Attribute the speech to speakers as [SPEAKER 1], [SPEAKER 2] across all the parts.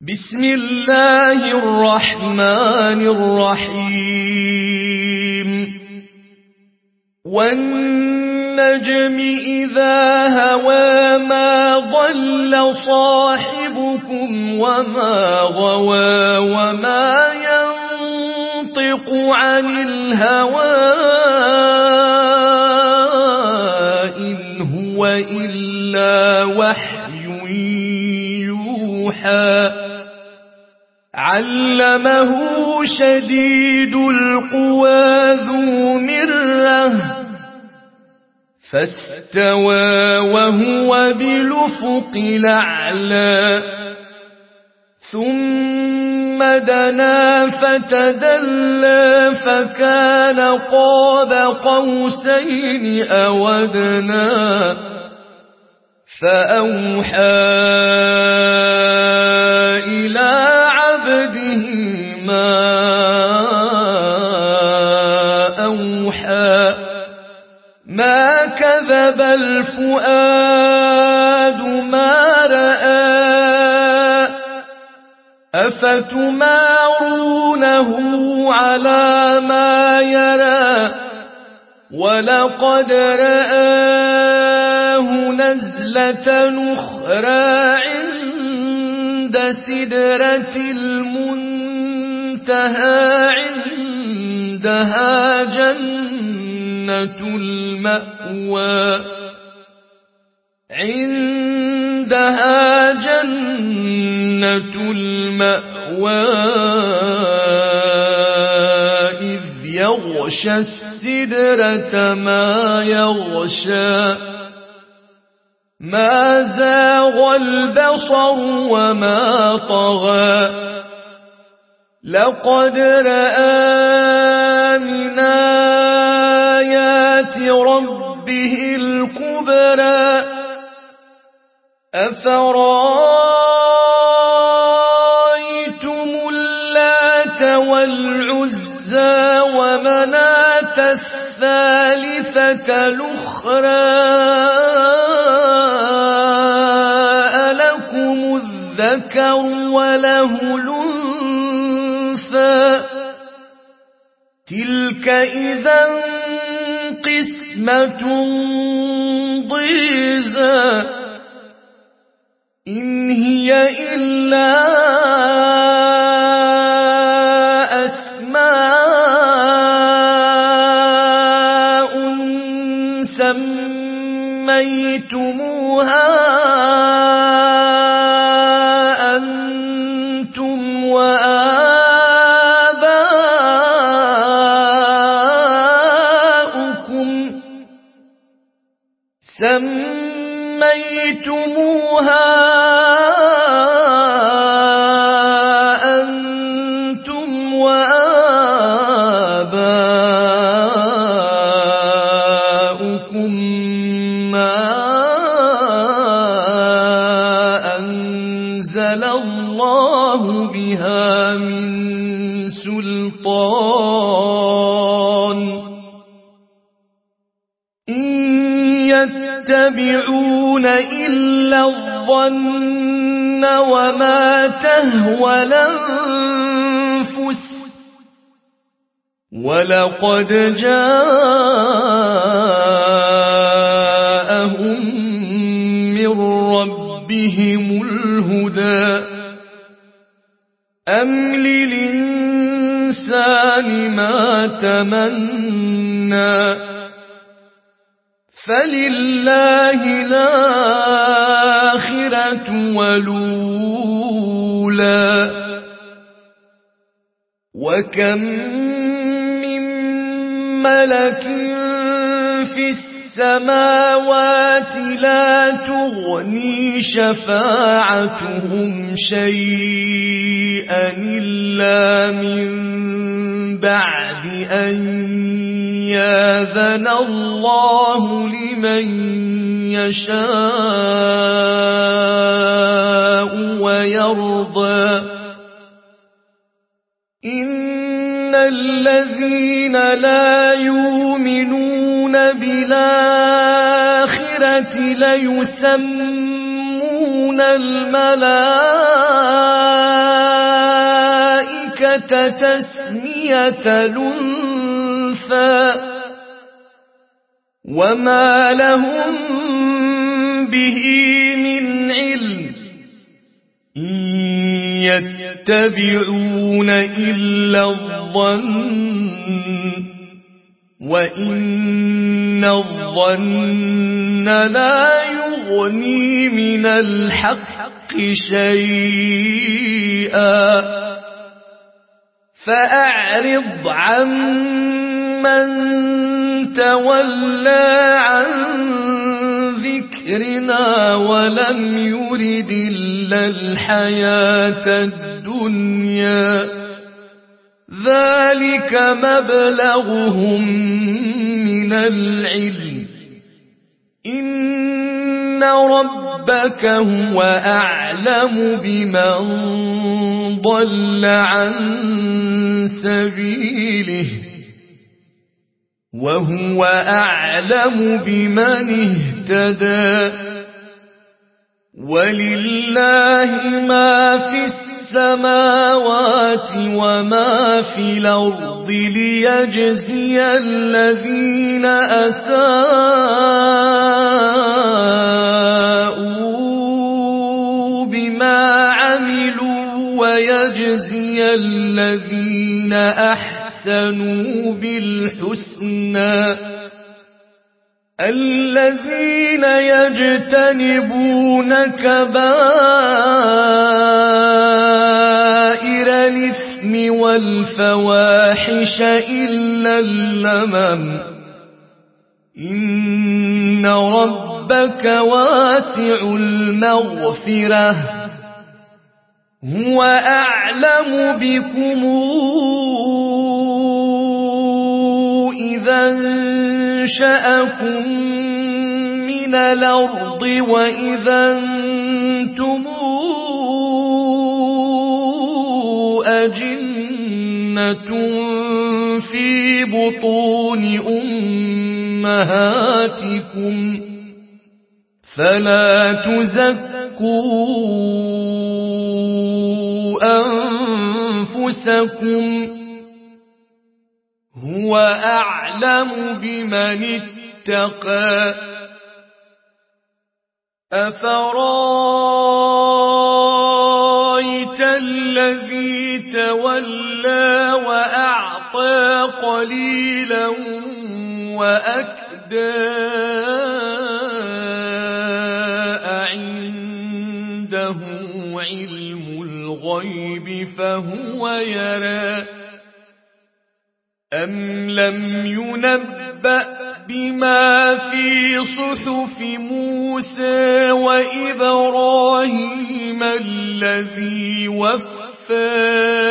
[SPEAKER 1] بسم الله الرحمن الرحيم والنجم إذا هوى ما ضل صاحبكم وما غوى وما ينطق عن الهوى إن هو إلا وحي يوحى علمه شديد القوى ذو مرة فاستوى وهو بالأفق الأعلى ثم دنا فتدلى فكان قاب قوسين أو أدنى فأوحى إلى عبده ما أوحى ما كذب الفؤاد ما رأى أفتمارونه على ما يرى ولقد رآه نزلة أخرى عند سدرة المنتهى عندها جنة المأوى عندها جنة المأوى إذ يغشى السدرة ما يغشى ما زاغ البصر وما طغى لقد رأى من آيات ربه الكبرى أفرأيتم اللات والعزى ومناة الثالثة الأخرى ألكم الذكر وله الأنثى تلك إذا قسمة ضيزى إن هي إلا أسماء سميتموها أنتم وآباؤكم ما أنزل الله بها من سلطان إن يتبعون إلا الظن وما تهوى الأنفس ولقد جاءهم من ربهم الهدى أم للإنسان ما تمنى فلله الآخرة والأولى وكم من ملك في السماوات لا تغني شفاعتهم شيئا إلا من بعد أن يأذن الله لمن يشاء ويرضى إن الذين لا يؤمنون بالآخرة ليسمون الملائكة تسمية الأنثى وما لهم به من علم إن يتبعون إلا الظن وإن الظن لا يغني من الحق شيئا فأعرض عمن تولى عن ذكرنا ولم يرد إلا الحياة الدنيا ذلك مبلغهم من العلم إن ربك هو أعلم بمن ضل عن سبيله وهو أعلم بمن اهتدى ولله ما في السماوات وما في الأرض ليجزي الذين أساءوا بما عملوا ويجزي الذين أحسنوا بالحسنى الذين يجتنبون كبائر الإثم والفواحش إلا اللمم إن ربك واسع المغفرة هو أعلم بكم إذا أنشأكم من الأرض وإذا أنتم أجنة في بطون أمهاتكم فلا تزكوا أنفسكم هو أعلم بمن اتقى أفرايت الذي تولى وأعطى قليلا وأكدى أعنده علم الغيب فهو يرى أم لم ينبأ بما في صحف موسى وإبراهيم الذي وفى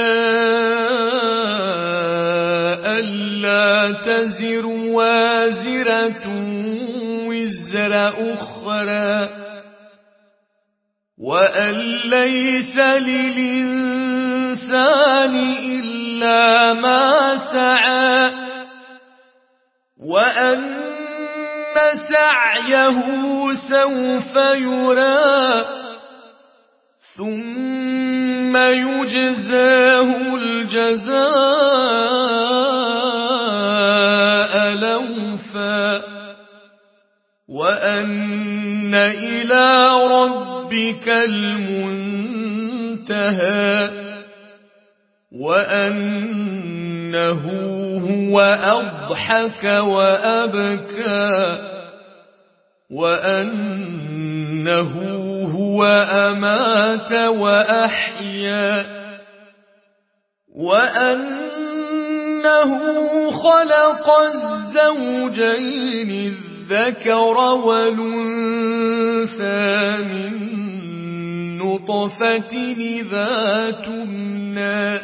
[SPEAKER 1] ألا تزر وازرة وزر أخرى وأن ليس للإنسان إلا ما سعى وأن سعيه سوف يرى ثم يجزاه الجزاء الأوفى وأن إلى ربك المنتهى وأنه هو أضحك وأبكى وأنه هو أمات وأحيا وأنه خلق الزوجين الذكر والأنثى من نطفة إذا تمنى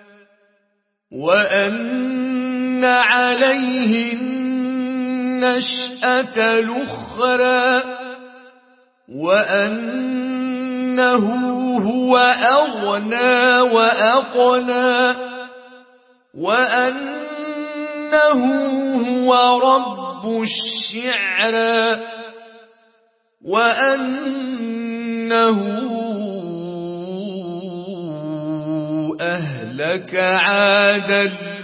[SPEAKER 1] وأن عليه النشأة الأخرى وأنه هو أغنى وأقنى وأنه هو رب الشعرى وأنه أهلك عادا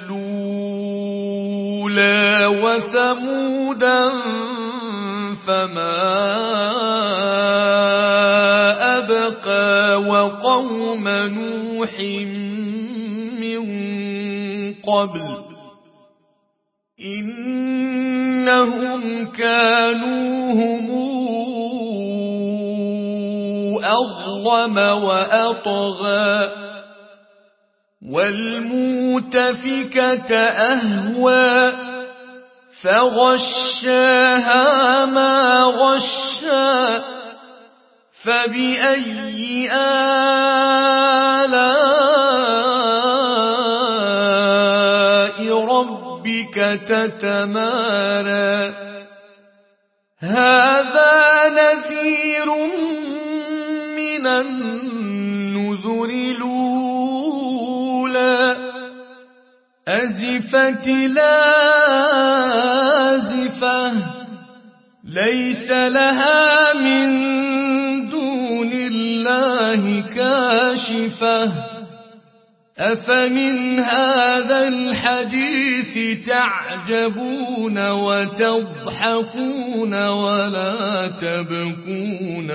[SPEAKER 1] الأولى وثمودا فما أبقى وقوم نوح من قبل إنهم كانوا هم أظلم وأطغى والمؤتفكة أهوى فغشاها ما غشى فبأي آلاء ربك تتمارى هذا نذير من النذر الأولى أزفت لازفة ليس لها من دون الله كاشفة أفمن هذا الحديث تعجبون وتضحكون ولا تبكون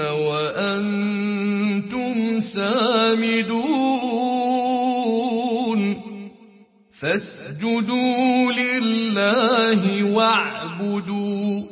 [SPEAKER 1] وأنتم سامدون فاسجدوا لله واعبدوا